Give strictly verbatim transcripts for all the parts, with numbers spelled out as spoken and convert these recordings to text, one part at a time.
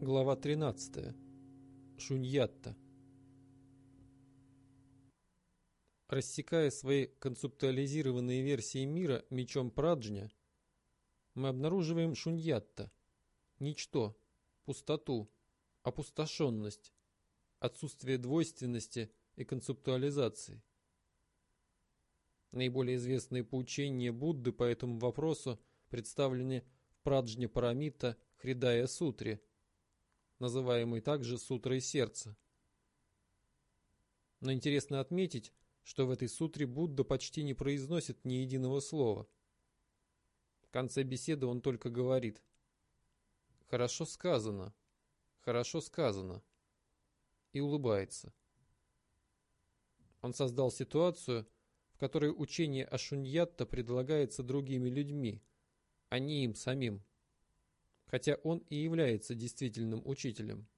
Глава тринадцатая. Шуньятта. Рассекая свои концептуализированные версии мира мечом Праджня, мы обнаруживаем шуньятта, ничто, пустоту, опустошенность, отсутствие двойственности и концептуализации. Наиболее известные поучения Будды по этому вопросу представлены в Праджня-парамитта Хридая-сутре, называемой также сутрой сердца. Но интересно отметить, что в этой сутре Будда почти не произносит ни единого слова. В конце беседы он только говорит: «Хорошо сказано, хорошо сказано», и улыбается. Он создал ситуацию, в которой учение о шуньятта предлагается другими людьми, а не им самим, хотя он и является действительным учителем.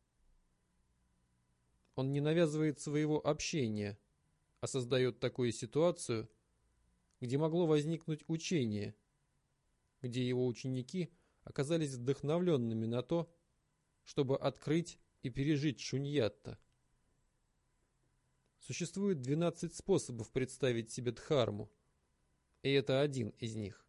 Он не навязывает своего общения, а создает такую ситуацию, где могло возникнуть учение, где его ученики оказались вдохновленными на то, чтобы открыть и пережить шуньятта. Существует двенадцать способов представить себе дхарму, и это один из них.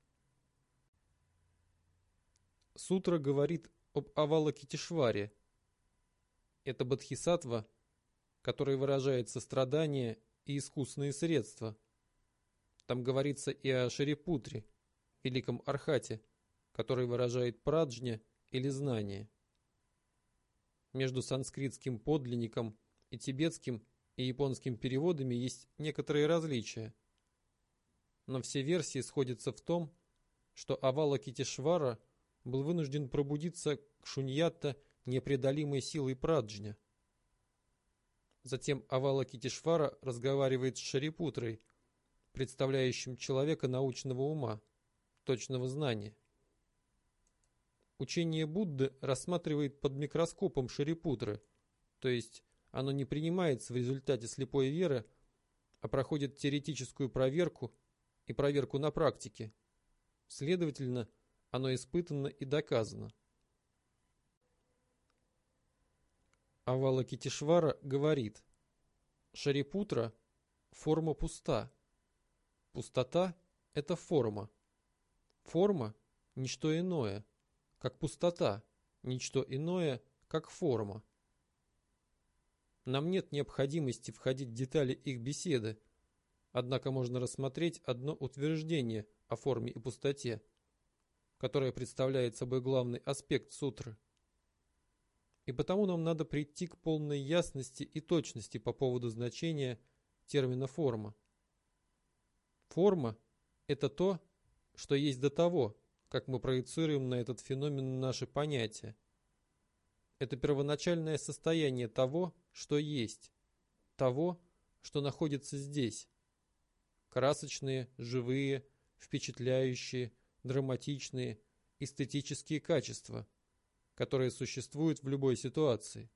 Сутра говорит об Авалокитешваре. Это бодхисаттва, который выражает сострадание и искусные средства. Там говорится и о Шарипутре, великом архате, который выражает праджня или знание. Между санскритским подлинником и тибетским и японским переводами есть некоторые различия. Но все версии сходятся в том, что Авалокитешвара был вынужден пробудиться к шуньятта непреодолимой силой праджня. Затем Авалокитешвара разговаривает с Шарипутрой, представляющим человека научного ума, точного знания. Учение Будды рассматривает под микроскопом Шарипутры, то есть оно не принимается в результате слепой веры, а проходит теоретическую проверку и проверку на практике. Следовательно, оно испытано и доказано. Авалокитешвара говорит: Шарипутра – форма пуста. Пустота – это форма. Форма – ничто иное, как пустота, ничто иное, как форма. Нам нет необходимости входить в детали их беседы, однако можно рассмотреть одно утверждение о форме и пустоте, которое представляет собой главный аспект сутры. И потому нам надо прийти к полной ясности и точности по поводу значения термина «форма». Форма – это то, что есть до того, как мы проецируем на этот феномен наши понятия. Это первоначальное состояние того, что есть, того, что находится здесь. Красочные, живые, впечатляющие, драматичные, эстетические качества, которые существуют в любой ситуации.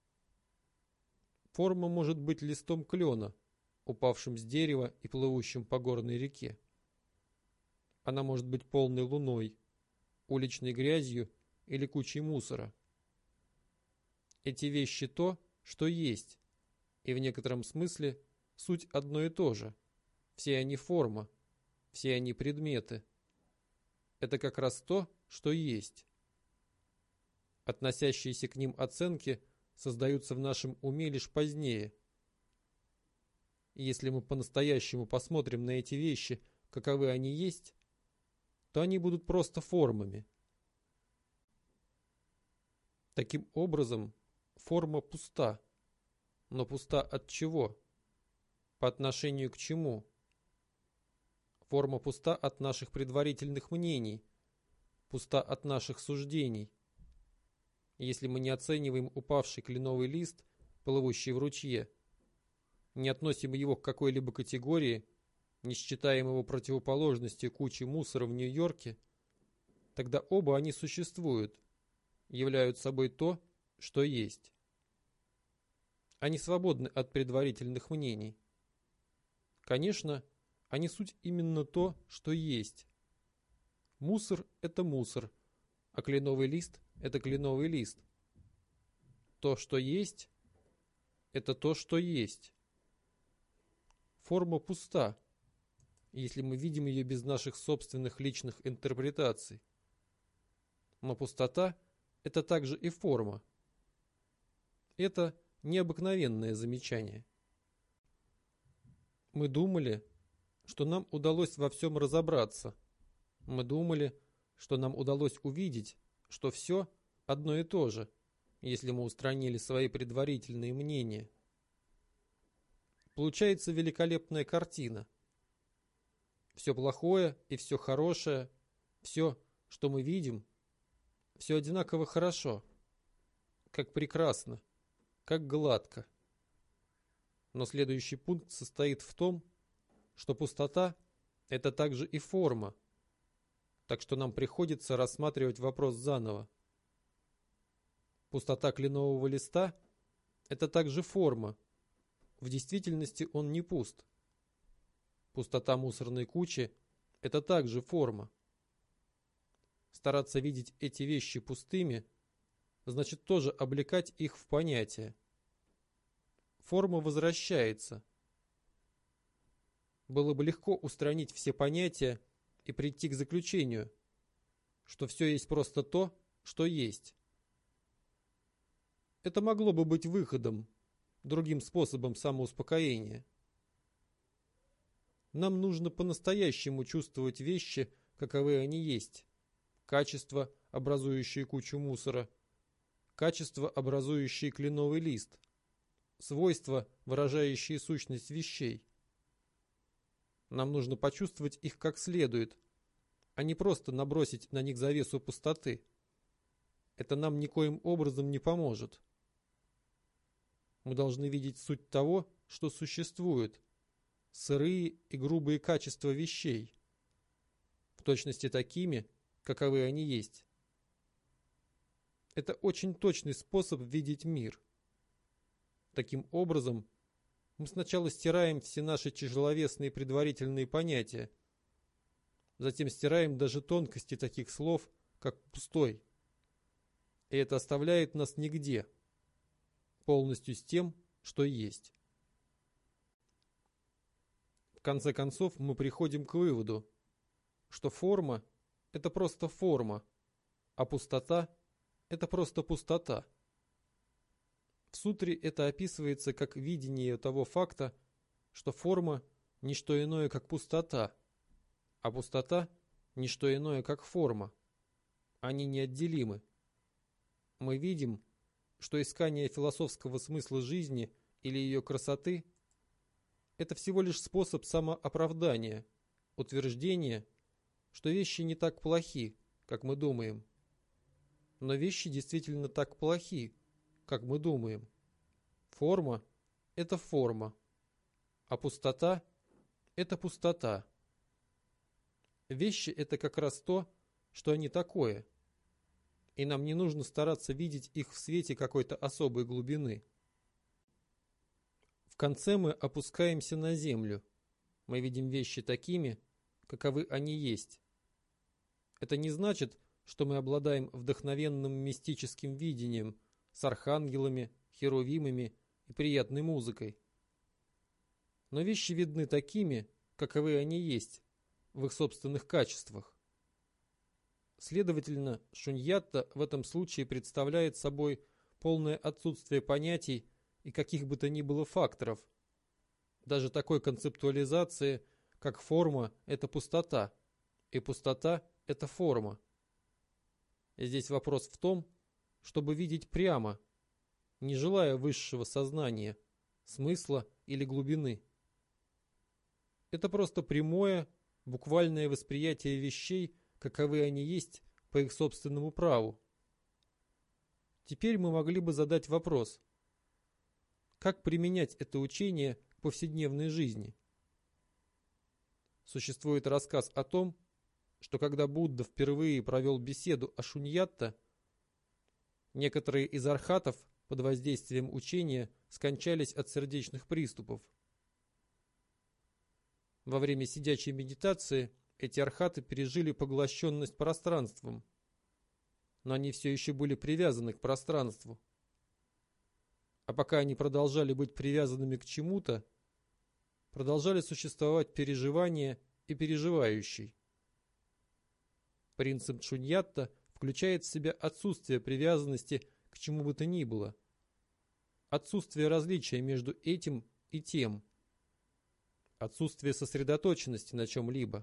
Форма может быть листом клена, упавшим с дерева и плывущим по горной реке. Она может быть полной луной, уличной грязью или кучей мусора. Эти вещи то, что есть, и в некотором смысле суть одно и то же. Все они форма, все они предметы. Это как раз то, что есть. Относящиеся к ним оценки создаются в нашем уме лишь позднее. И если мы по-настоящему посмотрим на эти вещи, каковы они есть, то они будут просто формами. Таким образом, форма пуста. Но пуста от чего? По отношению к чему? Форма пуста от наших предварительных мнений, пуста от наших суждений. Если мы не оцениваем упавший кленовый лист, плывущий в ручье, не относим его к какой-либо категории, не считаем его противоположностью кучи мусора в Нью-Йорке, тогда оба они существуют, являют собой то, что есть. Они свободны от предварительных мнений. Конечно, они суть именно то, что есть. Мусор – это мусор, а кленовый лист – это кленовый лист. То, что есть, это то, что есть. Форма пуста, если мы видим ее без наших собственных личных интерпретаций. Но пустота – это также и форма. Это необыкновенное замечание. Мы думали, что нам удалось во всем разобраться. Мы думали, что нам удалось увидеть, что все одно и то же, если мы устранили свои предварительные мнения. Получается великолепная картина. Все плохое и все хорошее, все, что мы видим, все одинаково хорошо, как прекрасно, как гладко. Но следующий пункт состоит в том, что пустота – это также и форма, так что нам приходится рассматривать вопрос заново. Пустота кленового листа – это также форма, в действительности он не пуст. Пустота мусорной кучи – это также форма. Стараться видеть эти вещи пустыми – значит тоже облекать их в понятия. Форма возвращается. Было бы легко устранить все понятия и прийти к заключению, что все есть просто то, что есть. Это могло бы быть выходом, другим способом самоуспокоения. Нам нужно по-настоящему чувствовать вещи, каковы они есть. Качества, образующие кучу мусора. Качества, образующие кленовый лист. Свойства, выражающие сущность вещей. Нам нужно почувствовать их как следует, а не просто набросить на них завесу пустоты. Это нам никоим образом не поможет. Мы должны видеть суть того, что существует, сырые и грубые качества вещей, в точности такими, каковы они есть. Это очень точный способ видеть мир. Таким образом, мы сначала стираем все наши тяжеловесные предварительные понятия, затем стираем даже тонкости таких слов, как «пустой». И это оставляет нас нигде, полностью с тем, что есть. В конце концов, мы приходим к выводу, что форма – это просто форма, а пустота – это просто пустота. В сутре это описывается как видение того факта, что форма – не что иное, как пустота, а пустота – не что иное, как форма. Они неотделимы. Мы видим, что искание философского смысла жизни или ее красоты – это всего лишь способ самооправдания, утверждения, что вещи не так плохи, как мы думаем. Но вещи действительно так плохи, как мы думаем. Форма – это форма, а пустота – это пустота. Вещи – это как раз то, что они такое, и нам не нужно стараться видеть их в свете какой-то особой глубины. В конце мы опускаемся на землю. Мы видим вещи такими, каковы они есть. Это не значит, что мы обладаем вдохновенным мистическим видением с архангелами, херувимами и приятной музыкой. Но вещи видны такими, каковы они есть, в их собственных качествах. Следовательно, шуньятта в этом случае представляет собой полное отсутствие понятий и каких бы то ни было факторов, даже такой концептуализации, как форма – это пустота, и пустота – это форма. И здесь вопрос в том, чтобы видеть прямо, не желая высшего сознания, смысла или глубины. Это просто прямое, буквальное восприятие вещей, каковы они есть по их собственному праву. Теперь мы могли бы задать вопрос: как применять это учение к повседневной жизни? Существует рассказ о том, что когда Будда впервые провел беседу о шуньятта, некоторые из архатов под воздействием учения скончались от сердечных приступов. Во время сидячей медитации эти архаты пережили поглощенность пространством, но они все еще были привязаны к пространству. А пока они продолжали быть привязанными к чему-то, продолжали существовать переживания и переживающий. Принцип Шуньятта включает в себя отсутствие привязанности к чему бы то ни было, отсутствие различия между этим и тем, отсутствие сосредоточенности на чем-либо.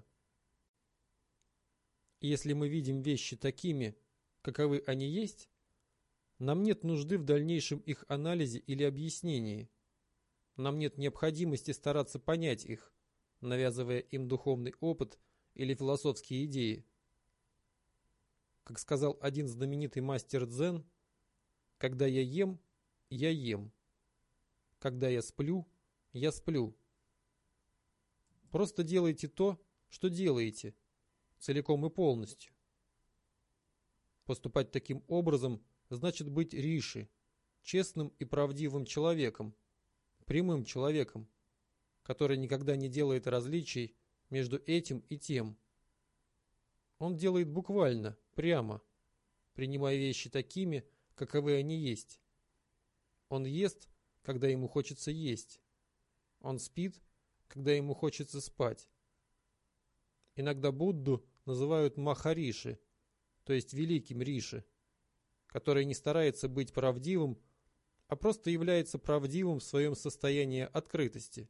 Если мы видим вещи такими, каковы они есть, нам нет нужды в дальнейшем их анализе или объяснении. Нам нет необходимости стараться понять их, навязывая им духовный опыт или философские идеи. Как сказал один знаменитый мастер дзен, когда я ем, я ем. Когда я сплю, я сплю. Просто делайте то, что делаете, целиком и полностью. Поступать таким образом значит быть риши, честным и правдивым человеком, прямым человеком, который никогда не делает различий между этим и тем. Он делает буквально, прямо, принимая вещи такими, каковы они есть. Он ест, когда ему хочется есть. Он спит, когда ему хочется спать. Иногда Будду называют Махариши, то есть великим Риши, который не старается быть правдивым, а просто является правдивым в своем состоянии открытости.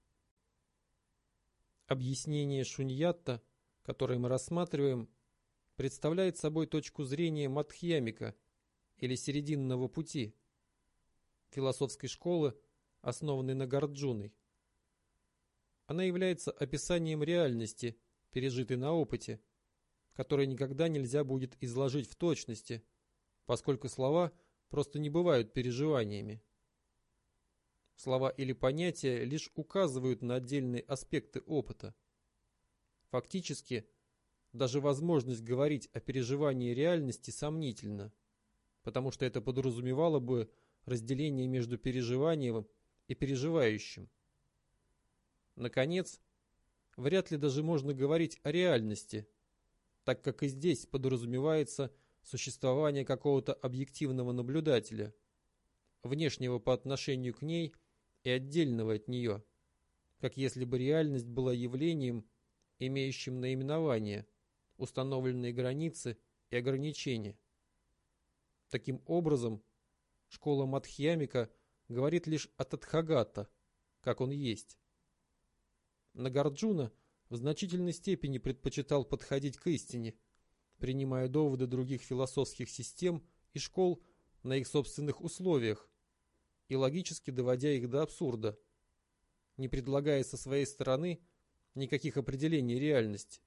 Объяснение Шуньятта, которое мы рассматриваем, представляет собой точку зрения Мадхьямика или серединного пути, философской школы, основанной Нагарджуной. Она является описанием реальности, пережитой на опыте, которой никогда нельзя будет изложить в точности, поскольку слова просто не бывают переживаниями. Слова или понятия лишь указывают на отдельные аспекты опыта. Фактически, даже возможность говорить о переживании реальности сомнительна, потому что это подразумевало бы разделение между переживанием и переживающим. Наконец, вряд ли даже можно говорить о реальности, так как и здесь подразумевается существование какого-то объективного наблюдателя, внешнего по отношению к ней и отдельного от нее, как если бы реальность была явлением, имеющим наименование, установленные границы и ограничения. Таким образом, школа Мадхьямика говорит лишь о Тадхагата, как он есть. Нагарджуна в значительной степени предпочитал подходить к истине, принимая доводы других философских систем и школ на их собственных условиях и логически доводя их до абсурда, не предлагая со своей стороны никаких определений реальности.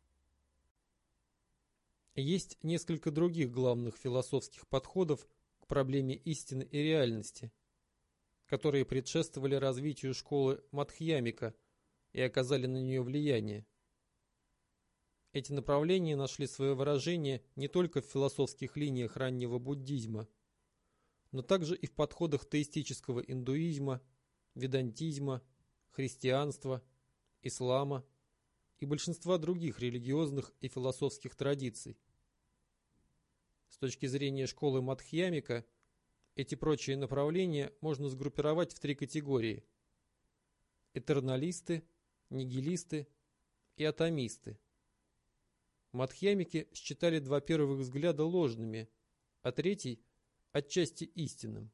Есть несколько других главных философских подходов к проблеме истины и реальности, которые предшествовали развитию школы Мадхьямика и оказали на нее влияние. Эти направления нашли свое выражение не только в философских линиях раннего буддизма, но также и в подходах теистического индуизма, ведантизма, христианства, ислама и большинства других религиозных и философских традиций. С точки зрения школы Мадхьямика, эти прочие направления можно сгруппировать в три категории: этерналисты, нигилисты и атомисты. Мадхьямики считали два первых взгляда ложными, а третий – отчасти истинным.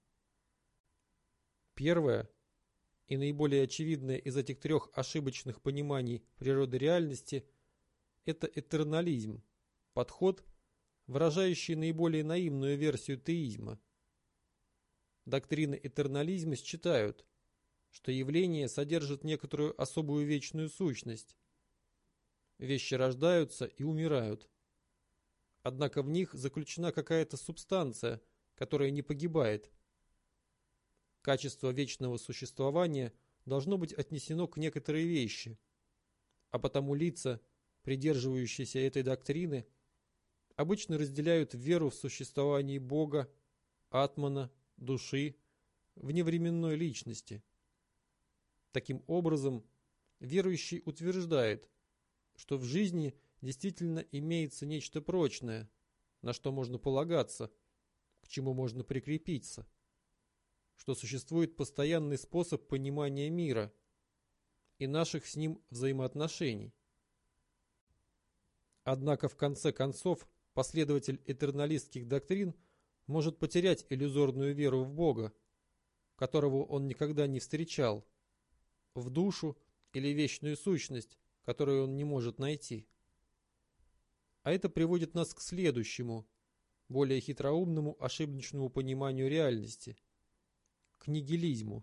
Первое и наиболее очевидное из этих трех ошибочных пониманий природы реальности – это этернализм, подход, выражающий наиболее наивную версию теизма. Доктрины этернализма считают, что явления содержат некоторую особую вечную сущность. Вещи рождаются и умирают. Однако в них заключена какая-то субстанция, которая не погибает. Качество вечного существования должно быть отнесено к некоторой вещи, а потому лица, придерживающиеся этой доктрины, обычно разделяют веру в существование Бога, атмана, души, вневременной личности. Таким образом, верующий утверждает, что в жизни действительно имеется нечто прочное, на что можно полагаться, к чему можно прикрепиться. что существует постоянный способ понимания мира и наших с ним взаимоотношений. Однако в конце концов последователь этерналистских доктрин может потерять иллюзорную веру в Бога, которого он никогда не встречал, в душу или вечную сущность, которую он не может найти. А это приводит нас к следующему, более хитроумному ошибочному пониманию реальности – к нигилизму.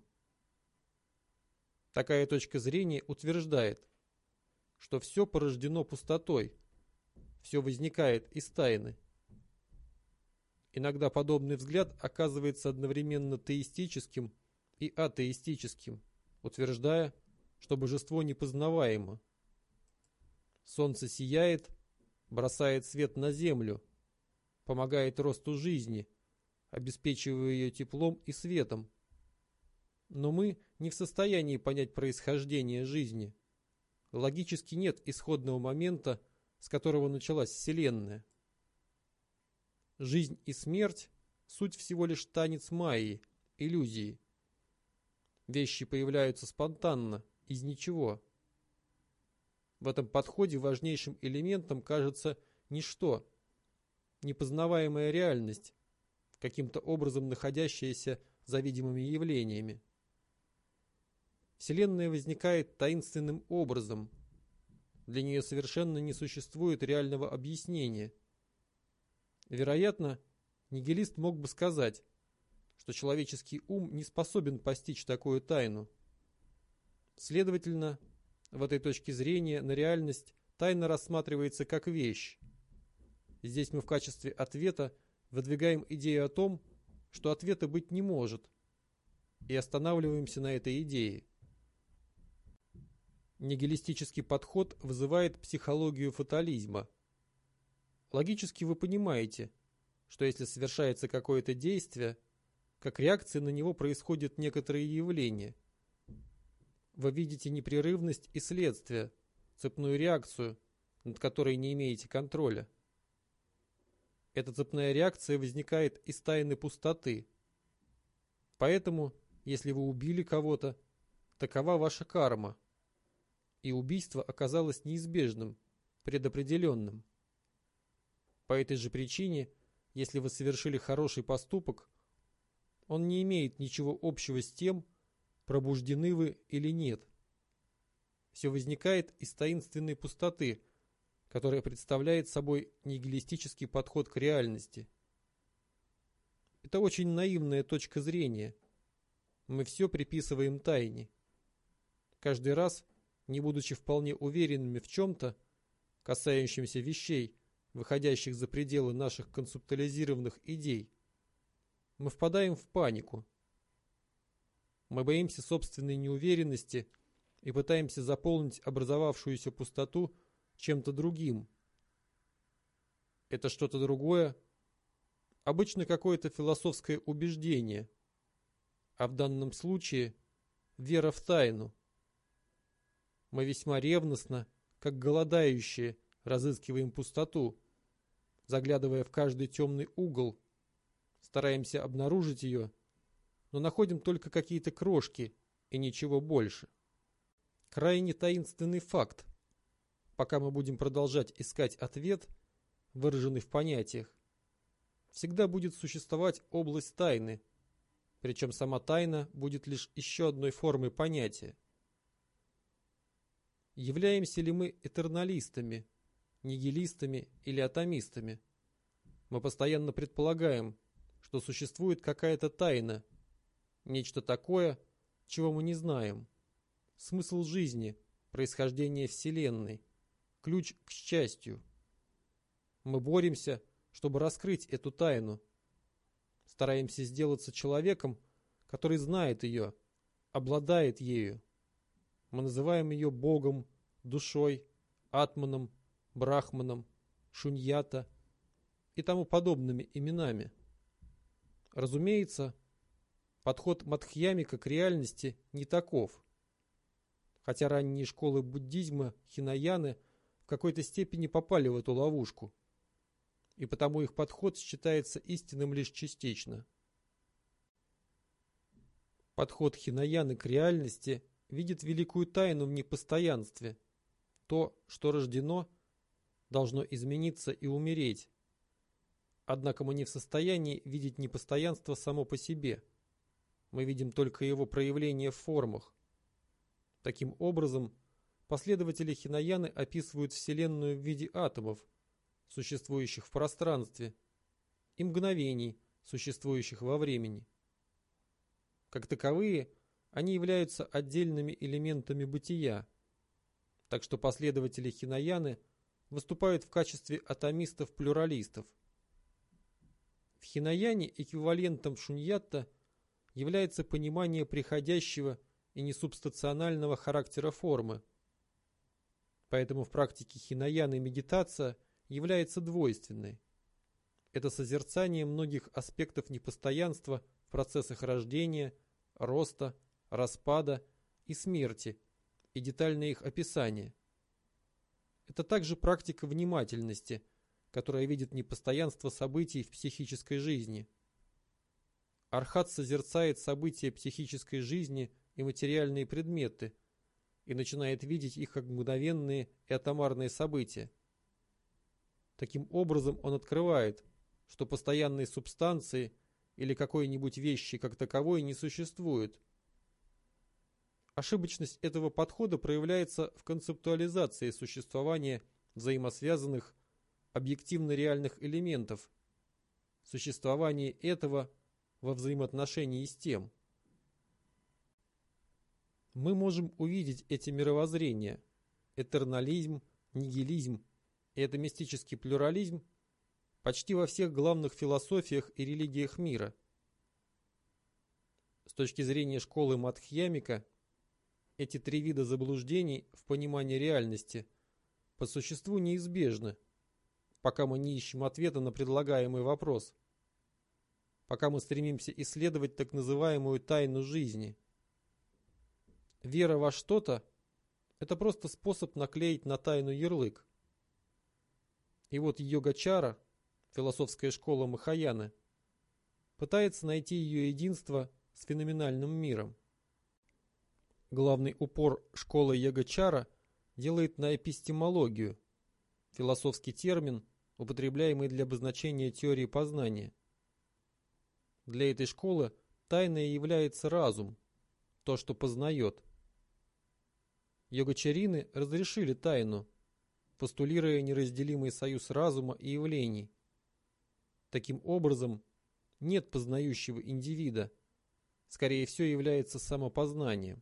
Такая точка зрения утверждает, что все порождено пустотой, все возникает из тайны. Иногда подобный взгляд оказывается одновременно теистическим и атеистическим, утверждая, что божество непознаваемо. Солнце сияет, бросает свет на землю, помогает росту жизни, обеспечивая ее теплом и светом. Но мы не в состоянии понять происхождение жизни. Логически нет исходного момента, с которого началась Вселенная. Жизнь и смерть – суть всего лишь танец Майи, иллюзии. Вещи появляются спонтанно, из ничего. В этом подходе важнейшим элементом кажется ничто, непознаваемая реальность, каким-то образом находящаяся за видимыми явлениями. Вселенная возникает таинственным образом. Для нее совершенно не существует реального объяснения. Вероятно, нигилист мог бы сказать, что человеческий ум не способен постичь такую тайну. Следовательно, в этой точке зрения на реальность тайна рассматривается как вещь. Здесь мы в качестве ответа выдвигаем идею о том, что ответа быть не может, и останавливаемся на этой идее. Нигилистический подход вызывает психологию фатализма. Логически вы понимаете, что если совершается какое-то действие, как реакция на него происходят некоторые явления. Вы видите непрерывность и следствие, цепную реакцию, над которой не имеете контроля. Эта цепная реакция возникает из тайны пустоты. Поэтому, если вы убили кого-то, такова ваша карма. И убийство оказалось неизбежным, предопределенным. По этой же причине, если вы совершили хороший поступок, он не имеет ничего общего с тем, пробуждены вы или нет. Все возникает из таинственной пустоты, которая представляет собой нигилистический подход к реальности. Это очень наивная точка зрения. Мы все приписываем тайне. Каждый раз, не будучи вполне уверенными в чем-то, касающемся вещей, выходящих за пределы наших концептуализированных идей, мы впадаем в панику. Мы боимся собственной неуверенности и пытаемся заполнить образовавшуюся пустоту чем-то другим. Это что-то другое, обычно какое-то философское убеждение, а в данном случае вера в тайну. Мы весьма ревностно, как голодающие, разыскиваем пустоту, заглядывая в каждый темный угол, стараемся обнаружить ее, но находим только какие-то крошки и ничего больше. Крайне таинственный факт. Пока мы будем продолжать искать ответ, выраженный в понятиях, всегда будет существовать область тайны, причем сама тайна будет лишь еще одной формой понятия. Являемся ли мы этерналистами, нигилистами или атомистами? Мы постоянно предполагаем, что существует какая-то тайна, нечто такое, чего мы не знаем. Смысл жизни, происхождение Вселенной, ключ к счастью. Мы боремся, чтобы раскрыть эту тайну. Стараемся сделаться человеком, который знает ее, обладает ею. Мы называем ее Богом, душой, атманом, брахманом, шуньята и тому подобными именами. Разумеется, подход мадхьямика к реальности не таков. Хотя ранние школы буддизма, хинаяны, в какой-то степени попали в эту ловушку, и потому их подход считается истинным лишь частично. Подход Хинаяны к реальности видит великую тайну в непостоянстве. То, что рождено, должно измениться и умереть. Однако мы не в состоянии видеть непостоянство само по себе. Мы видим только его проявление в формах. Таким образом, последователи Хинаяны описывают Вселенную в виде атомов, существующих в пространстве, и мгновений, существующих во времени. Как таковые, они являются отдельными элементами бытия, так что последователи Хинаяны выступают в качестве атомистов-плюралистов. В Хинаяне эквивалентом шуньятта является понимание приходящего и несубстанционального характера формы. Поэтому в практике Хинаяны медитация является двойственной. Это созерцание многих аспектов непостоянства в процессах рождения, роста, распада и смерти и детальное их описание. Это также практика внимательности, которая видит непостоянство событий в психической жизни. Архат созерцает события психической жизни и материальные предметы и начинает видеть их как мгновенные и атомарные события. Таким образом он открывает, что постоянной субстанции или какой-нибудь вещи как таковой не существует. Ошибочность этого подхода проявляется в концептуализации существования взаимосвязанных объективно реальных элементов, существовании этого во взаимоотношении с тем. Мы можем увидеть эти мировоззрения, этернализм, нигилизм и атомистический плюрализм почти во всех главных философиях и религиях мира. С точки зрения школы Мадхьямика, эти три вида заблуждений в понимании реальности по существу неизбежны, пока мы не ищем ответа на предлагаемый вопрос, пока мы стремимся исследовать так называемую тайну жизни. Вера во что-то – это просто способ наклеить на тайну ярлык. И вот йогачара, философская школа Махаяны, пытается найти ее единство с феноменальным миром. Главный упор школы йогачара делает на эпистемологию, философский термин, употребляемый для обозначения теории познания. Для этой школы тайной является разум, то, что познает. Йогачарины разрешили тайну, постулируя неразделимый союз разума и явлений. Таким образом, нет познающего индивида, скорее всего является самопознанием.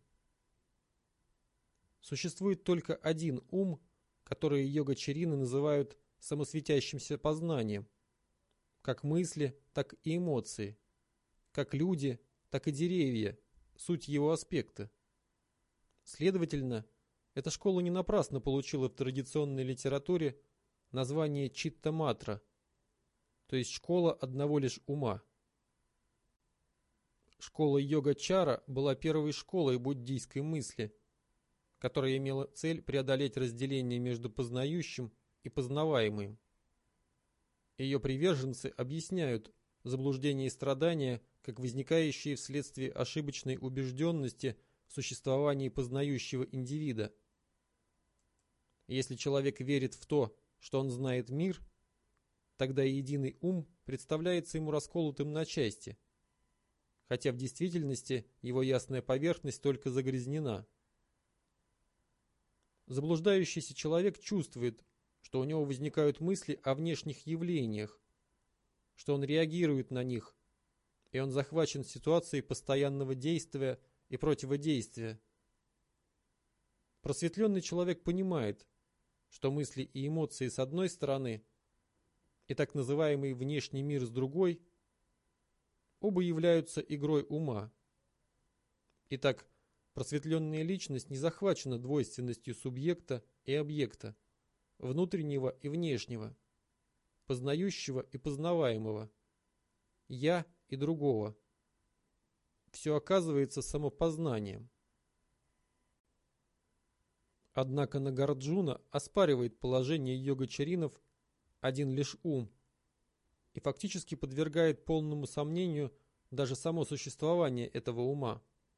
Существует только один ум, который йогачарины называют самосветящимся познанием, как мысли, так и эмоции, как люди, так и деревья, суть его аспекта. Следовательно, эта школа не напрасно получила в традиционной литературе название Читта-матра, то есть школа одного лишь ума. Школа йогачара была первой школой буддийской мысли, которая имела цель преодолеть разделение между познающим и познаваемым. Ее приверженцы объясняют заблуждение и страдания как возникающие вследствие ошибочной убежденности в существовании познающего индивида. Если человек верит в то, что он знает мир, тогда единый ум представляется ему расколотым на части, хотя в действительности его ясная поверхность только загрязнена. Заблуждающийся человек чувствует, что у него возникают мысли о внешних явлениях, что он реагирует на них, и он захвачен ситуацией постоянного действия и противодействия. Просветленный человек понимает, что мысли и эмоции с одной стороны и так называемый внешний мир с другой оба являются игрой ума. Итак, просветленная личность не захвачена двойственностью субъекта и объекта, внутреннего и внешнего, познающего и познаваемого, я и другого. Все оказывается самопознанием. Однако Нагарджуна оспаривает положение йогачаринов один лишь ум и фактически подвергает полному сомнению даже само существование этого ума.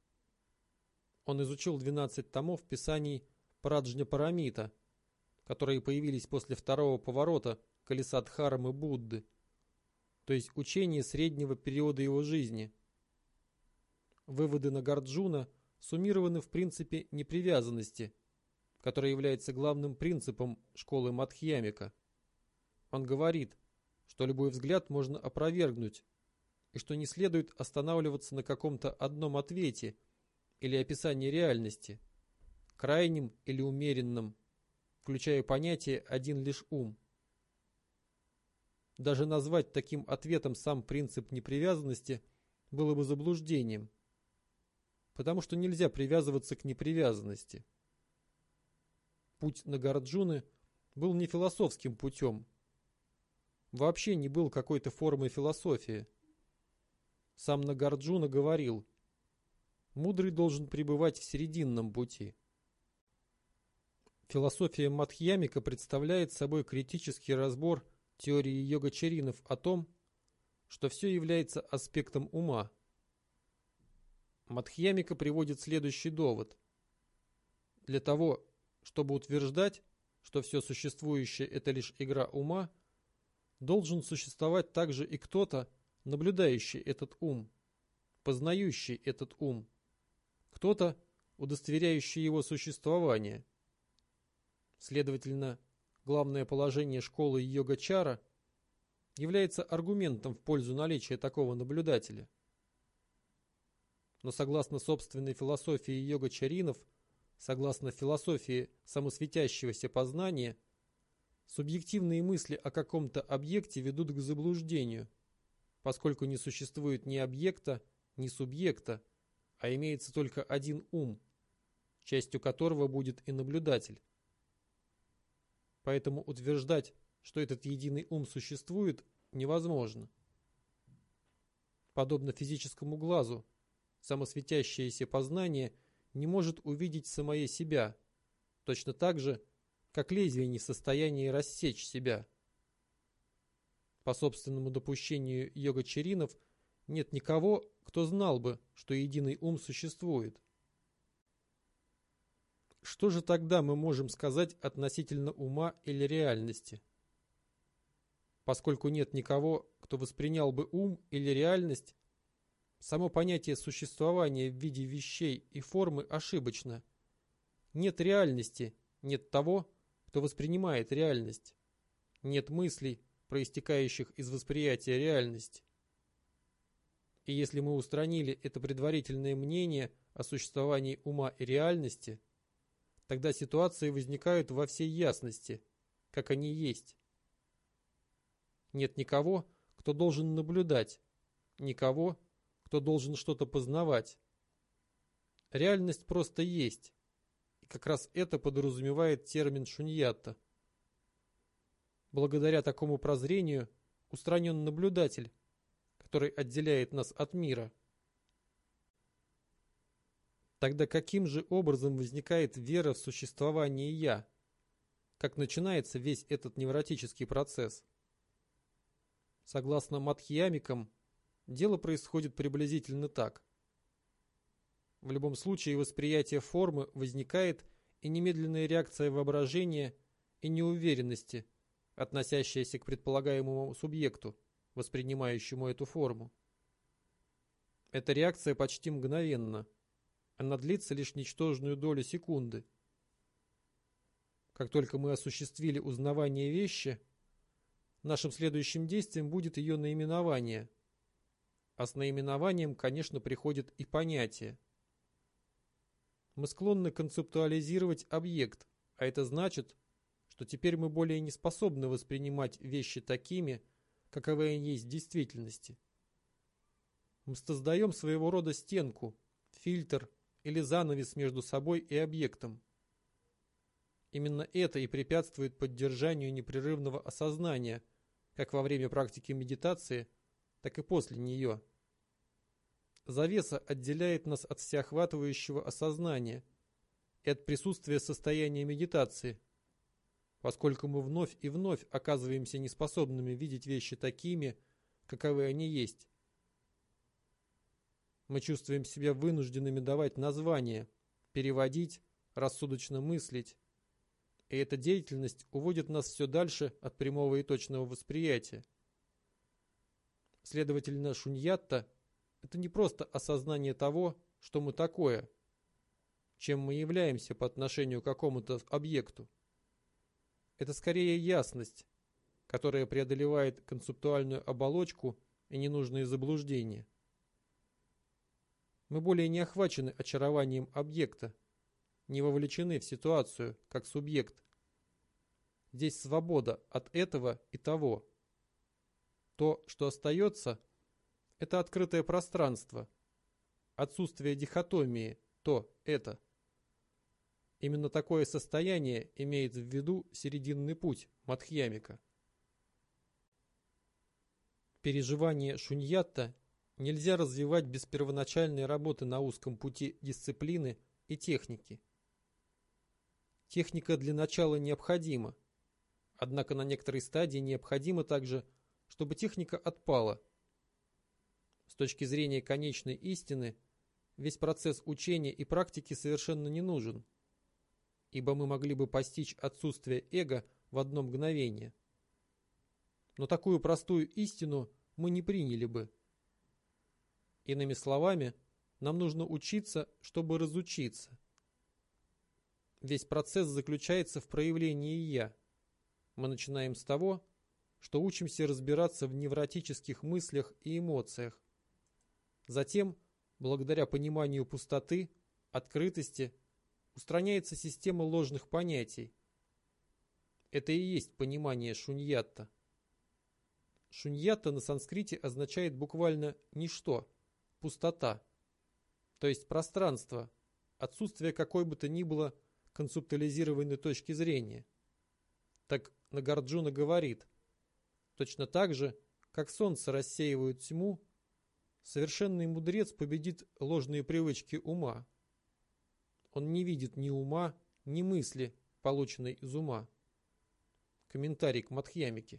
Он изучил двенадцать томов писаний Праджняпарамита, которые появились после второго поворота колеса Дхармы Будды, то есть учения среднего периода его жизни. Выводы Нагарджуна суммированы в принципе непривязанности, который является главным принципом школы Мадхьямика. Он говорит, что любой взгляд можно опровергнуть, и что не следует останавливаться на каком-то одном ответе или описании реальности, крайнем или умеренном, включая понятие «один лишь ум». Даже назвать таким ответом сам принцип непривязанности было бы заблуждением, потому что нельзя привязываться к непривязанности. Путь Нагарджуны был не философским путем, вообще не был какой-то формой философии. Сам Нагарджуна говорил, мудрый должен пребывать в серединном пути. Философия Мадхьямика представляет собой критический разбор теории йогачаринов о том, что все является аспектом ума. Мадхьямика приводит следующий довод. Для того, чтобы утверждать, что все существующее – это лишь игра ума, должен существовать также и кто-то, наблюдающий этот ум, познающий этот ум, кто-то, удостоверяющий его существование. Следовательно, главное положение школы йогачара является аргументом в пользу наличия такого наблюдателя. Но согласно собственной философии йогачаринов, согласно философии самосветящегося познания, субъективные мысли о каком-то объекте ведут к заблуждению, поскольку не существует ни объекта, ни субъекта, а имеется только один ум, частью которого будет и наблюдатель. Поэтому утверждать, что этот единый ум существует, невозможно. Подобно физическому глазу, самосветящееся познание не может увидеть самое себя, точно так же, как лезвие не в состоянии рассечь себя. По собственному допущению йогачаринов нет никого, кто знал бы, что единый ум существует. Что же тогда мы можем сказать относительно ума или реальности? Поскольку нет никого, кто воспринял бы ум или реальность, само понятие существования в виде вещей и формы ошибочно. Нет реальности, нет того, кто воспринимает реальность. Нет мыслей, проистекающих из восприятия реальности. И если мы устранили это предварительное мнение о существовании ума и реальности, тогда ситуации возникают во всей ясности, как они есть. Нет никого, кто должен наблюдать, никого, кто должен что-то познавать. Реальность просто есть, и как раз это подразумевает термин шуньятта. Благодаря такому прозрению устранен наблюдатель, который отделяет нас от мира. Тогда каким же образом возникает вера в существование «я»? Как начинается весь этот невротический процесс? Согласно мадхьямикам, дело происходит приблизительно так. В любом случае восприятие формы возникает и немедленная реакция воображения и неуверенности, относящаяся к предполагаемому субъекту, воспринимающему эту форму. Эта реакция почти мгновенна. Она длится лишь ничтожную долю секунды. Как только мы осуществили узнавание вещи, нашим следующим действием будет ее наименование. А с наименованием, конечно, приходит и понятие. Мы склонны концептуализировать объект, а это значит, что теперь мы более не способны воспринимать вещи такими, каковы они есть в действительности. Мы создаем своего рода стенку, фильтр или занавес между собой и объектом. Именно это и препятствует поддержанию непрерывного осознания, как во время практики медитации, так и после нее. Завеса отделяет нас от всеохватывающего осознания и от присутствия состояния медитации, поскольку мы вновь и вновь оказываемся неспособными видеть вещи такими, каковы они есть. Мы чувствуем себя вынужденными давать названия, переводить, рассудочно мыслить. И эта деятельность уводит нас все дальше от прямого и точного восприятия. Следовательно, шуньятта – это не просто осознание того, что мы такое, чем мы являемся по отношению к какому-то объекту. Это скорее ясность, которая преодолевает концептуальную оболочку и ненужные заблуждения. Мы более не охвачены очарованием объекта, не вовлечены в ситуацию как субъект. Здесь свобода от этого и того. То, что остается, это открытое пространство, отсутствие дихотомии, то, это. Именно такое состояние имеет в виду серединный путь Мадхьямика. Переживание шуньятта нельзя развивать без первоначальной работы на узком пути дисциплины и техники. Техника для начала необходима, однако на некоторой стадии необходимо также, чтобы техника отпала. С точки зрения конечной истины, весь процесс учения и практики совершенно не нужен, ибо мы могли бы постичь отсутствие эго в одно мгновение. Но такую простую истину мы не приняли бы. Иными словами, нам нужно учиться, чтобы разучиться. Весь процесс заключается в проявлении «я». Мы начинаем с того, что учимся разбираться в невротических мыслях и эмоциях. Затем, благодаря пониманию пустоты, открытости, устраняется система ложных понятий. Это и есть понимание шуньятта. Шуньятта на санскрите означает буквально «ничто», «пустота», то есть пространство, отсутствие какой бы то ни было концептуализированной точки зрения. Так Нагарджуна говорит: точно так же, как солнце рассеивает тьму, совершенный мудрец победит ложные привычки ума. Он не видит ни ума, ни мысли, полученной из ума. Комментарий к Мадхьямике.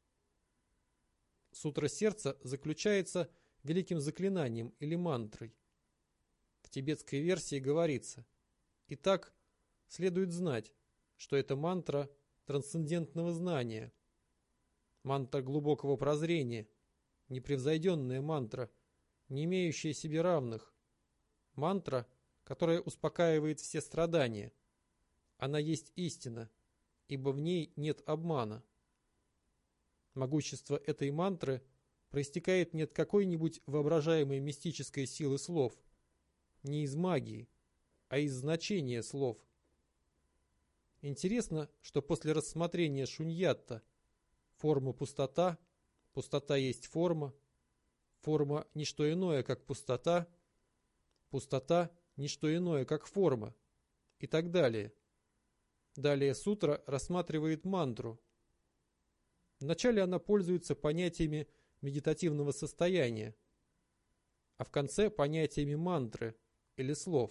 Сутра сердца заключается великим заклинанием или мантрой. В тибетской версии говорится: итак, следует знать, что это мантра трансцендентного знания, мантра глубокого прозрения, непревзойденная мантра, не имеющая себе равных, мантра, которая успокаивает все страдания. Она есть истина, ибо в ней нет обмана. Могущество этой мантры проистекает не от какой-нибудь воображаемой мистической силы слов, не из магии, а из значения слов. Интересно, что после рассмотрения шуньятта форма пустота, пустота есть форма, форма – ничто иное, как пустота, пустота – ничто иное, как форма, и так далее. Далее сутра рассматривает мантру. Вначале она пользуется понятиями медитативного состояния, а в конце понятиями мантры или слов.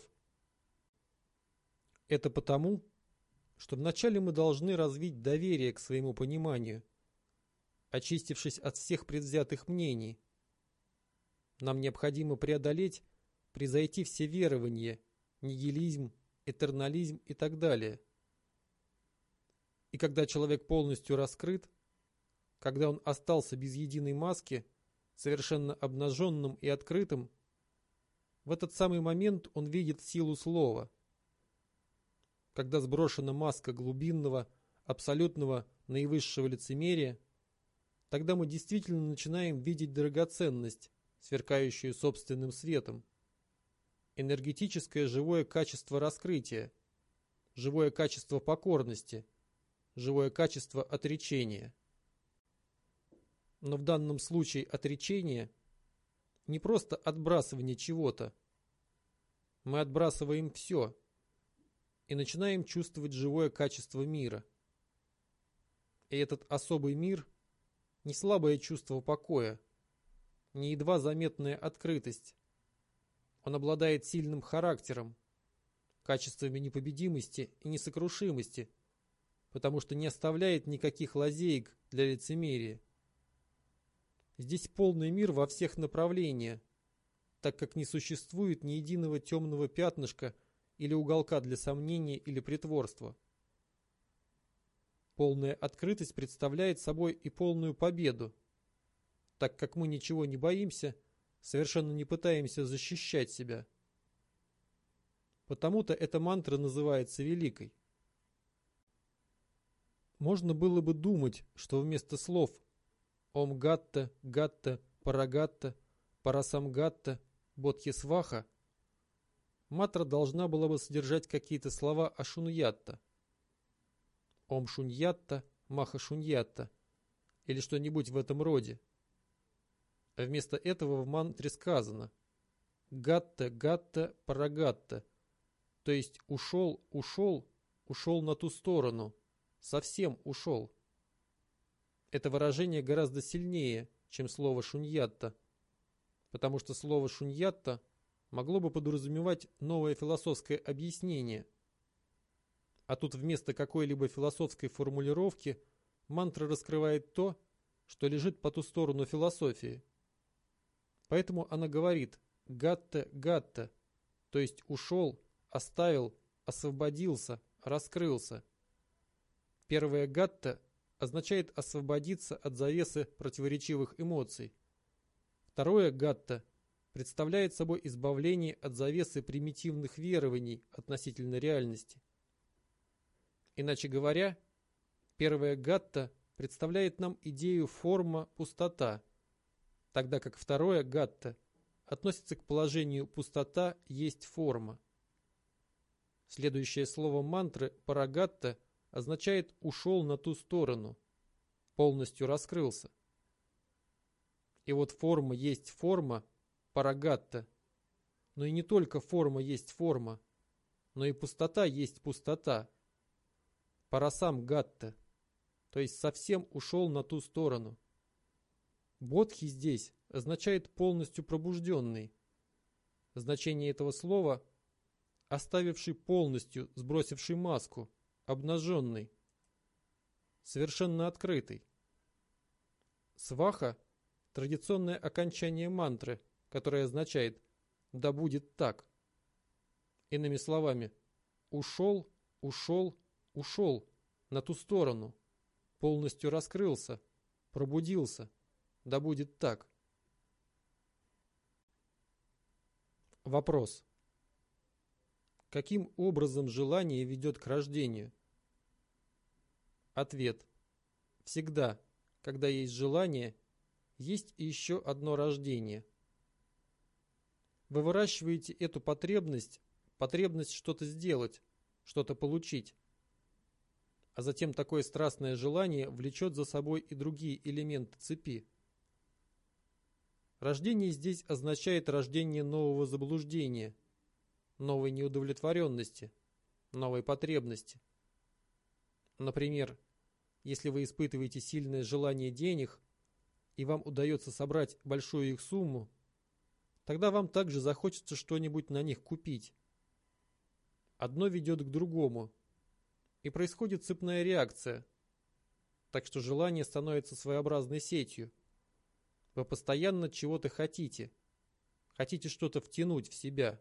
Это потому, что вначале мы должны развить доверие к своему пониманию, очистившись от всех предвзятых мнений. Нам необходимо преодолеть, превзойти все верования, нигилизм, этернализм и так далее. И когда человек полностью раскрыт, когда он остался без единой маски, совершенно обнаженным и открытым, в этот самый момент он видит силу слова. Когда сброшена маска глубинного, абсолютного, наивысшего лицемерия, тогда мы действительно начинаем видеть драгоценность, сверкающую собственным светом, энергетическое живое качество раскрытия, живое качество покорности, живое качество отречения. Но в данном случае отречение не просто отбрасывание чего-то. Мы отбрасываем все и начинаем чувствовать живое качество мира. И этот особый мир – не слабое чувство покоя, не едва заметная открытость. Он обладает сильным характером, качествами непобедимости и несокрушимости, потому что не оставляет никаких лазеек для лицемерия. Здесь полный мир во всех направлениях, так как не существует ни единого темного пятнышка или уголка для сомнения или притворства. Полная открытость представляет собой и полную победу, так как мы ничего не боимся, совершенно не пытаемся защищать себя. Потому-то эта мантра называется великой. Можно было бы думать, что вместо слов Ом Гатта, Гатта, Парагатта, Парасамгатта, Бодхисваха мантра должна была бы содержать какие-то слова о Шуньятта. Ом Шуньятта, Маха Шуньятта или что-нибудь в этом роде. А вместо этого в мантре сказано Гатта, Гатта, Парагатта, то есть ушел, ушел, ушел на ту сторону, совсем ушел. Это выражение гораздо сильнее, чем слово Шуньятта, потому что слово Шуньятта могло бы подразумевать новое философское объяснение. А тут вместо какой-либо философской формулировки мантра раскрывает то, что лежит по ту сторону философии. Поэтому она говорит «гатта, гатта», то есть ушел, оставил, освободился, раскрылся. Первое «гатта» означает освободиться от завесы противоречивых эмоций. Второе «гатта» представляет собой избавление от завесы примитивных верований относительно реальности. Иначе говоря, первое «гатта» представляет нам идею форма пустота, тогда как второе «гатта» относится к положению пустота есть форма. Следующее слово мантры «парагатта» означает «ушел на ту сторону», полностью раскрылся. И вот форма есть форма, парагатта, но и не только форма есть форма, но и пустота есть пустота, парасам гатта, то есть совсем ушел на ту сторону. Бодхи здесь означает полностью пробужденный. Значение этого слова – оставивший полностью, сбросивший маску, обнаженный, совершенно открытый. Сваха – традиционное окончание мантры, которое означает «да будет так». Иными словами, ушел, ушел, ушел на ту сторону, полностью раскрылся, пробудился, да будет так. Вопрос. Каким образом желание ведет к рождению? Ответ. Всегда, когда есть желание, есть и еще одно рождение. Вы выращиваете эту потребность, потребность что-то сделать, что-то получить. А затем такое страстное желание влечет за собой и другие элементы цепи. Рождение здесь означает рождение нового заблуждения, новой неудовлетворенности, новой потребности. Например, если вы испытываете сильное желание денег, и вам удается собрать большую их сумму, тогда вам также захочется что-нибудь на них купить. Одно ведет к другому, и происходит цепная реакция, так что желание становится своеобразной сетью. Вы постоянно чего-то хотите, хотите что-то втянуть в себя.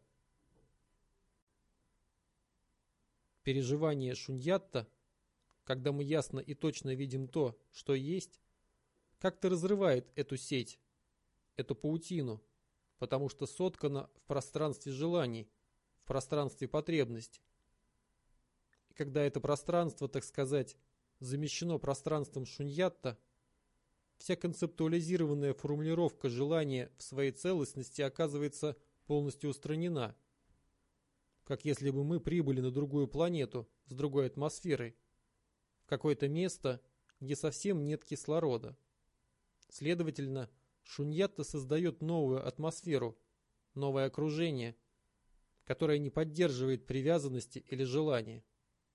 Переживание шуньятта, когда мы ясно и точно видим то, что есть, как-то разрывает эту сеть, эту паутину, потому что соткано в пространстве желаний, в пространстве потребностей. И когда это пространство, так сказать, замещено пространством шуньятта, вся концептуализированная формулировка желания в своей целостности оказывается полностью устранена, как если бы мы прибыли на другую планету с другой атмосферой, в какое-то место, где совсем нет кислорода. Следовательно, шуньятта создает новую атмосферу, новое окружение, которое не поддерживает привязанности или желания.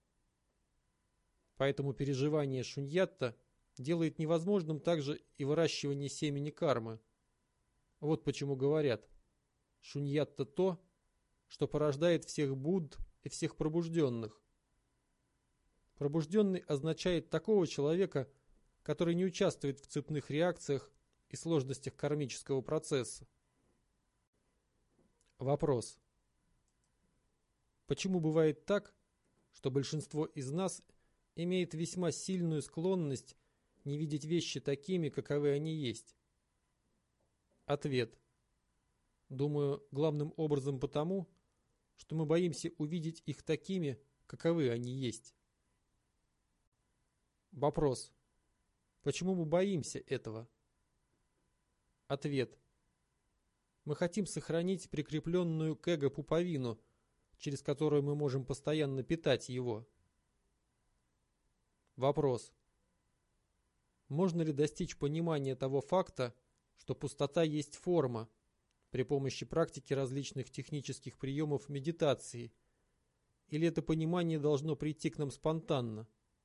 Поэтому переживание шуньятта делает невозможным также и выращивание семени кармы. Вот почему говорят, шуньятта то, что порождает всех Будд и всех пробужденных. Пробужденный означает такого человека, который не участвует в цепных реакциях и сложностях кармического процесса. Вопрос. почему бывает так, что большинство из нас имеет весьма сильную склонность не видеть вещи такими, каковы они есть? Ответ. Думаю, главным образом потому, что мы боимся увидеть их такими, каковы они есть. Вопрос. Почему мы боимся этого? Ответ. Мы хотим сохранить прикрепленную к эго пуповину, через которую мы можем постоянно питать его. Вопрос. Можно ли достичь понимания того факта, что пустота есть форма, при помощи практики различных технических приемов медитации, или это понимание должно прийти к нам спонтанно?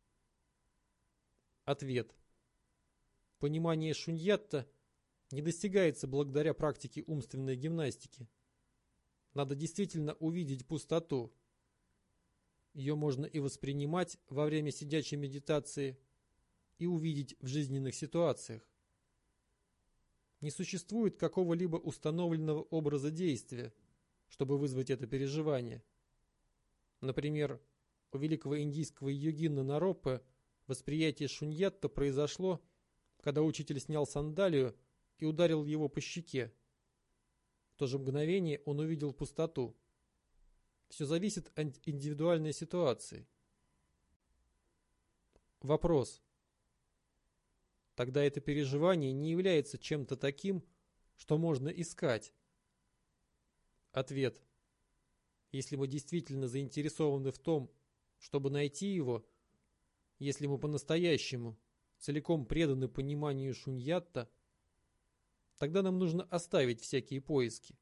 Ответ. Понимание шуньятта не достигается благодаря практике умственной гимнастики. Надо действительно увидеть пустоту. Ее можно и воспринимать во время сидячей медитации, и увидеть в жизненных ситуациях. Не существует какого-либо установленного образа действия, чтобы вызвать это переживание. Например, у великого индийского йогина Нароппе восприятие шуньятта произошло, когда учитель снял сандалию и ударил его по щеке. В то же мгновение он увидел пустоту. Все зависит от индивидуальной ситуации. Вопрос. Тогда это переживание не является чем-то таким, что можно искать? Ответ. Если мы действительно заинтересованы в том, чтобы найти его, если мы по-настоящему целиком преданы пониманию шуньятта, тогда нам нужно оставить всякие поиски.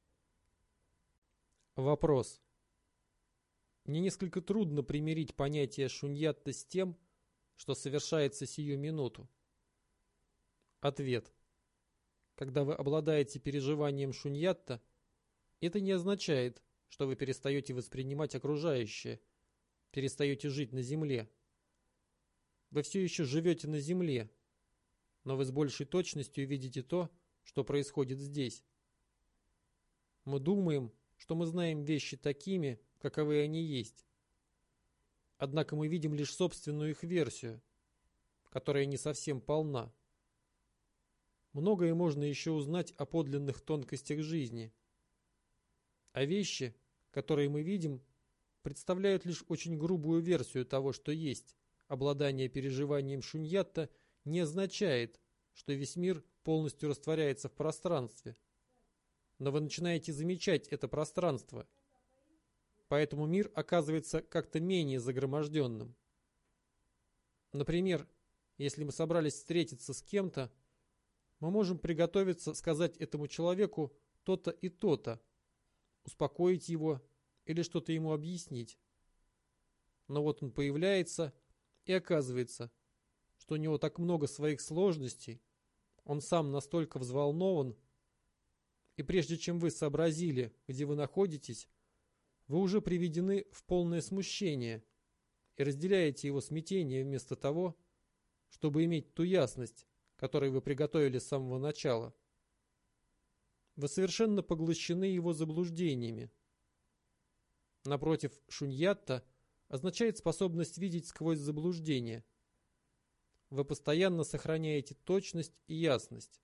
Вопрос. Мне несколько трудно примирить понятие шуньятта с тем, что совершается сию минуту. Ответ. Когда вы обладаете переживанием шуньятта, это не означает, что вы перестаете воспринимать окружающее, перестаете жить на земле. Вы все еще живете на земле, но вы с большей точностью видите то, что происходит здесь. Мы думаем, что мы знаем вещи такими, каковы они есть. Однако мы видим лишь собственную их версию, которая не совсем полна. Многое можно еще узнать о подлинных тонкостях жизни. А вещи, которые мы видим, представляют лишь очень грубую версию того, что есть. Обладание переживанием шуньятта не означает, что весь мир полностью растворяется в пространстве. Но вы начинаете замечать это пространство. Поэтому мир оказывается как-то менее загроможденным. Например, если мы собрались встретиться с кем-то, мы можем приготовиться сказать этому человеку то-то и то-то, успокоить его или что-то ему объяснить. Но вот он появляется, и оказывается, что у него так много своих сложностей, он сам настолько взволнован, и прежде чем вы сообразили, где вы находитесь, вы уже приведены в полное смущение и разделяете его смятение вместо того, чтобы иметь ту ясность, которую вы приготовили с самого начала. Вы совершенно поглощены его заблуждениями. Напротив, шуньятта означает способность видеть сквозь заблуждения. Вы постоянно сохраняете точность и ясность.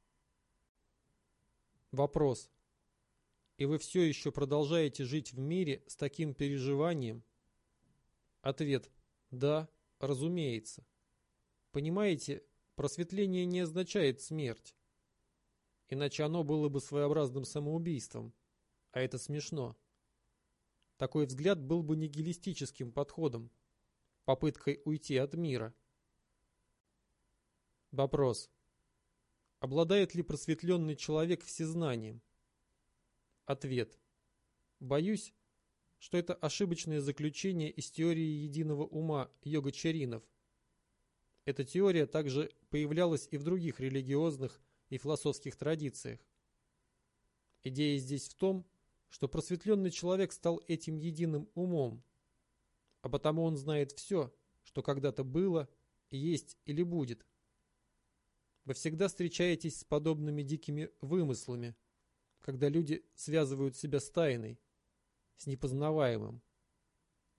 Вопрос. И вы все еще продолжаете жить в мире с таким переживанием? Ответ. Да, разумеется. Понимаете, просветление не означает смерть. Иначе оно было бы своеобразным самоубийством. А это смешно. Такой взгляд был бы нигилистическим подходом, попыткой уйти от мира. Вопрос. Обладает ли просветленный человек всезнанием? Ответ. Боюсь, что это ошибочное заключение из теории единого ума йогачаринов. Эта теория также появлялась и в других религиозных и философских традициях. Идея здесь в том, что просветленный человек стал этим единым умом, а потому он знает все, что когда-то было, есть или будет. Вы всегда встречаетесь с подобными дикими вымыслами, когда люди связывают себя с тайной, с непознаваемым.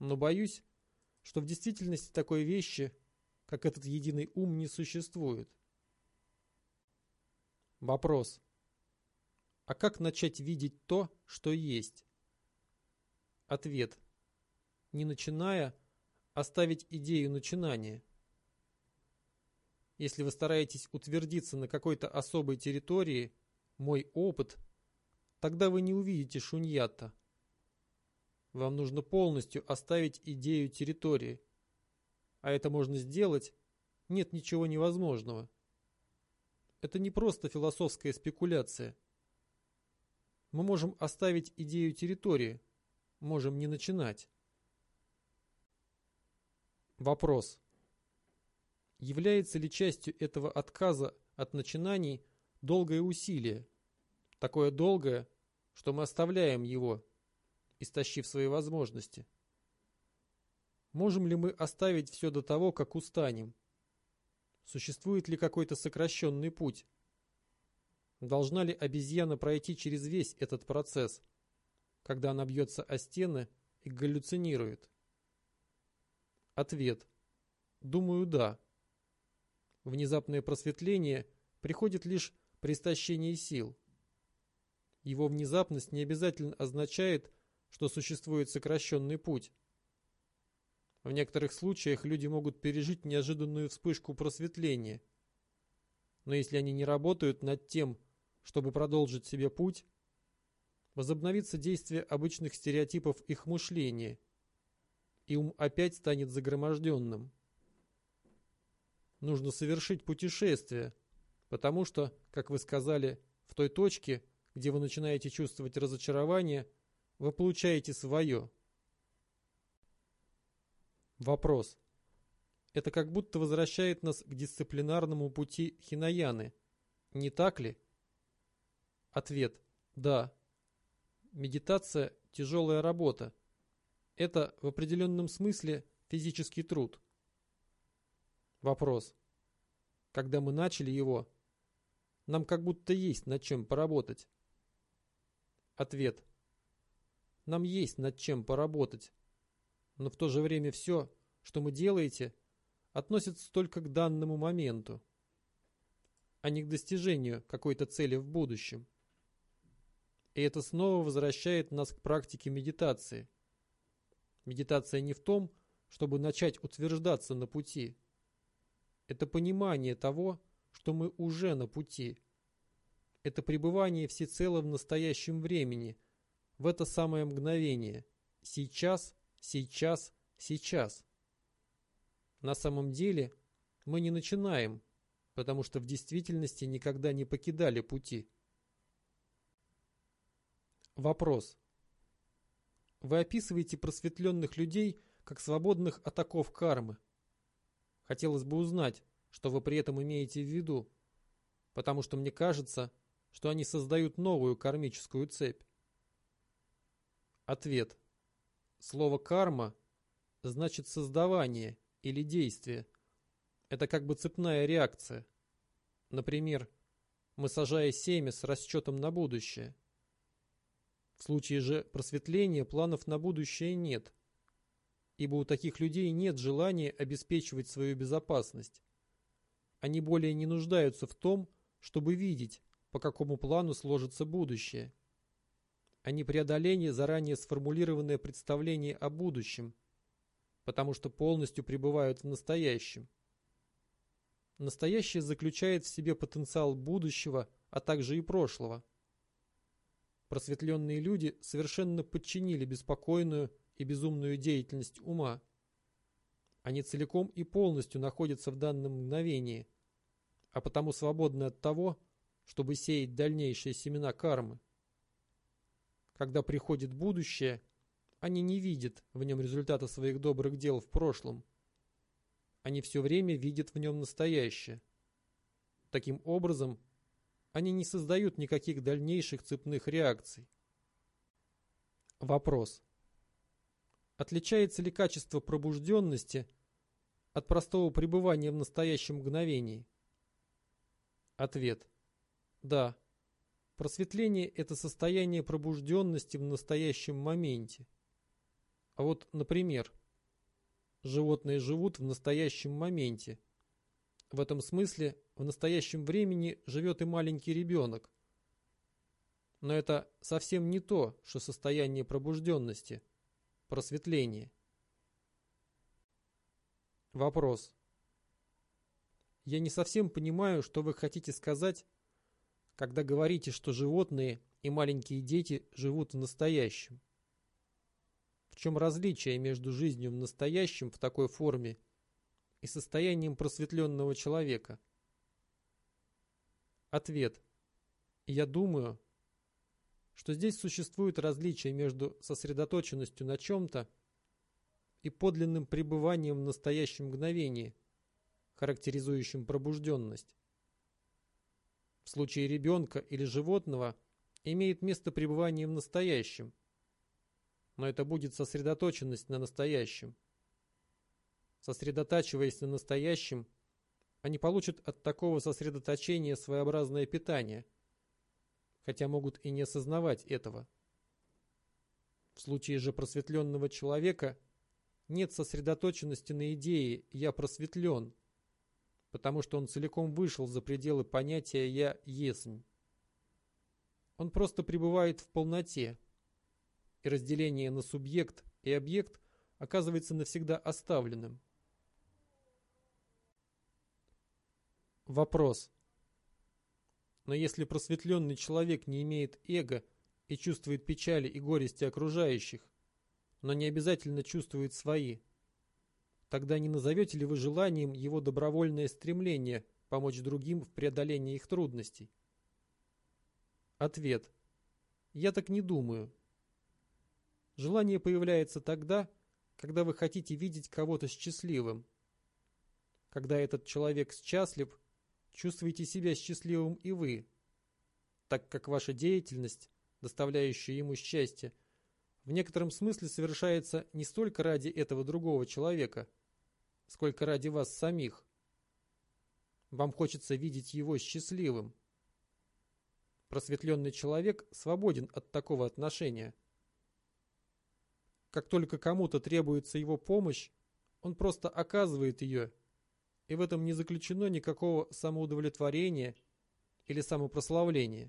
Но боюсь, что в действительности такой вещи, как этот единый ум, не существует. Вопрос. А как начать видеть то, что есть? Ответ. Не начиная, оставить идею начинания. Если вы стараетесь утвердиться на какой-то особой территории, мой опыт, тогда вы не увидите шуньятта. Вам нужно полностью оставить идею территории. А это можно сделать, нет ничего невозможного. Это не просто философская спекуляция. Мы можем оставить идею территории, можем не начинать. Вопрос. Является ли частью этого отказа от начинаний долгое усилие, такое долгое, что мы оставляем его, истощив свои возможности? Можем ли мы оставить все до того, как устанем? Существует ли какой-то сокращенный путь? Должна ли обезьяна пройти через весь этот процесс, когда она бьется о стены и галлюцинирует? Ответ. Думаю, да. Внезапное просветление приходит лишь при истощении сил. Его внезапность не обязательно означает, что существует сокращенный путь. В некоторых случаях люди могут пережить неожиданную вспышку просветления. Но если они не работают над тем, чтобы продолжить себе путь, возобновится действие обычных стереотипов их мышления, и ум опять станет загроможденным. Нужно совершить путешествие, потому что, как вы сказали, в той точке, где вы начинаете чувствовать разочарование, вы получаете свое. Вопрос. Это как будто возвращает нас к дисциплинарному пути Хинаяны, не так ли? Ответ. Да. Медитация – тяжелая работа. Это в определенном смысле физический труд. Вопрос. Когда мы начали его, нам как будто есть над чем поработать. Ответ. Нам есть над чем поработать, но в то же время все, что мы делаете, относится только к данному моменту, а не к достижению какой-то цели в будущем. И это снова возвращает нас к практике медитации. Медитация не в том, чтобы начать утверждаться на пути. Это понимание того, что мы уже на пути. Это пребывание всецело в настоящем времени, в это самое мгновение. Сейчас, сейчас, сейчас. На самом деле мы не начинаем, потому что в действительности никогда не покидали пути. Вопрос. Вы описываете просветленных людей как свободных от оков кармы. Хотелось бы узнать, что вы при этом имеете в виду, потому что мне кажется, что они создают новую кармическую цепь. Ответ. Слово «карма» значит создавание или действие. Это как бы цепная реакция. Например, мы сажаем семя с расчетом на будущее. В случае же просветления планов на будущее нет, ибо у таких людей нет желания обеспечивать свою безопасность. Они более не нуждаются в том, чтобы видеть, по какому плану сложится будущее. Они преодолели заранее сформулированное представление о будущем, потому что полностью пребывают в настоящем. Настоящее заключает в себе потенциал будущего, а также и прошлого. Просветленные люди совершенно подчинили беспокойную и безумную деятельность ума. Они целиком и полностью находятся в данном мгновении, а потому свободны от того, чтобы сеять дальнейшие семена кармы. Когда приходит будущее, они не видят в нем результата своих добрых дел в прошлом. Они все время видят в нем настоящее. Таким образом, они не создают никаких дальнейших цепных реакций. Вопрос. Отличается ли качество пробужденности от простого пребывания в настоящем мгновении? Ответ. Да. Просветление – это состояние пробужденности в настоящем моменте. А вот, например, животные живут в настоящем моменте. В этом смысле в настоящем времени живет и маленький ребенок. Но это совсем не то, что состояние пробужденности, просветление. Вопрос. Я не совсем понимаю, что вы хотите сказать, когда говорите, что животные и маленькие дети живут в настоящем. В чем различие между жизнью в настоящем в такой форме и состоянием просветленного человека? Ответ. Я думаю, что здесь существует различие между сосредоточенностью на чем-то и подлинным пребыванием в настоящем мгновении, характеризующим пробужденность. В случае ребенка или животного имеет место пребывание в настоящем, но это будет сосредоточенность на настоящем. Сосредотачиваясь на настоящем, они получат от такого сосредоточения своеобразное питание, хотя могут и не осознавать этого. В случае же просветленного человека нет сосредоточенности на идее «я просветлен», потому что он целиком вышел за пределы понятия «я есмь». Он просто пребывает в полноте, и разделение на субъект и объект оказывается навсегда оставленным. Вопрос. Но если просветленный человек не имеет эго и чувствует печали и горести окружающих, но не обязательно чувствует свои, тогда не назовете ли вы желанием его добровольное стремление помочь другим в преодолении их трудностей? Ответ. Я так не думаю. Желание появляется тогда, когда вы хотите видеть кого-то счастливым. Когда этот человек счастлив, чувствуете себя счастливым и вы, так как ваша деятельность, доставляющая ему счастье, в некотором смысле совершается не столько ради этого другого человека, сколько ради вас самих. Вам хочется видеть его счастливым. Просветленный человек свободен от такого отношения. Как только кому-то требуется его помощь, он просто оказывает ее, и в этом не заключено никакого самоудовлетворения или самопрославления.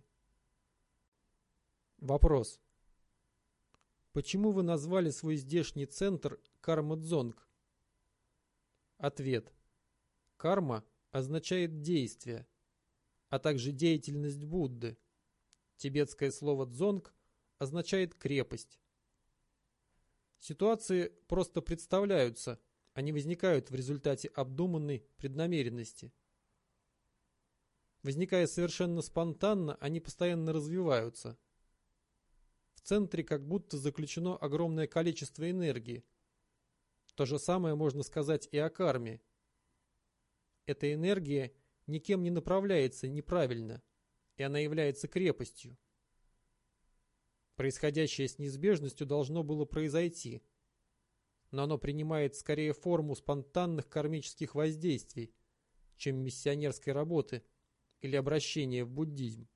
Вопрос. Почему вы назвали свой здешний центр Карма-Дзонг? Ответ. Карма означает действие, а также деятельность Будды. Тибетское слово «дзонг» означает крепость. Ситуации просто представляются, они возникают в результате обдуманной преднамеренности. Возникая совершенно спонтанно, они постоянно развиваются. В центре как будто заключено огромное количество энергии. То же самое можно сказать и о карме. Эта энергия никем не направляется неправильно, и она является крепостью. Происходящее с неизбежностью должно было произойти, но оно принимает скорее форму спонтанных кармических воздействий, чем миссионерской работы или обращения в буддизм.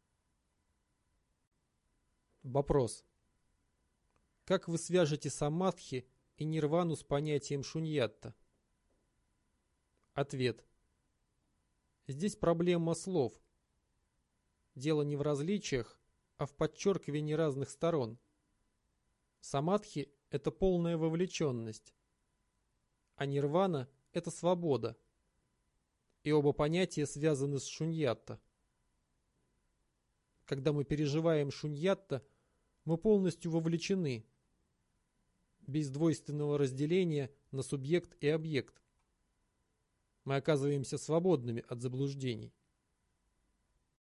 Вопрос. Как вы свяжете самадхи и нирвану с понятием шуньятта? Ответ. Здесь проблема слов. Дело не в различиях, а в подчеркивании разных сторон. Самадхи – это полная вовлеченность, а нирвана – это свобода. И оба понятия связаны с шуньятта. Когда мы переживаем шуньятта, мы полностью вовлечены, без двойственного разделения на субъект и объект. Мы оказываемся свободными от заблуждений.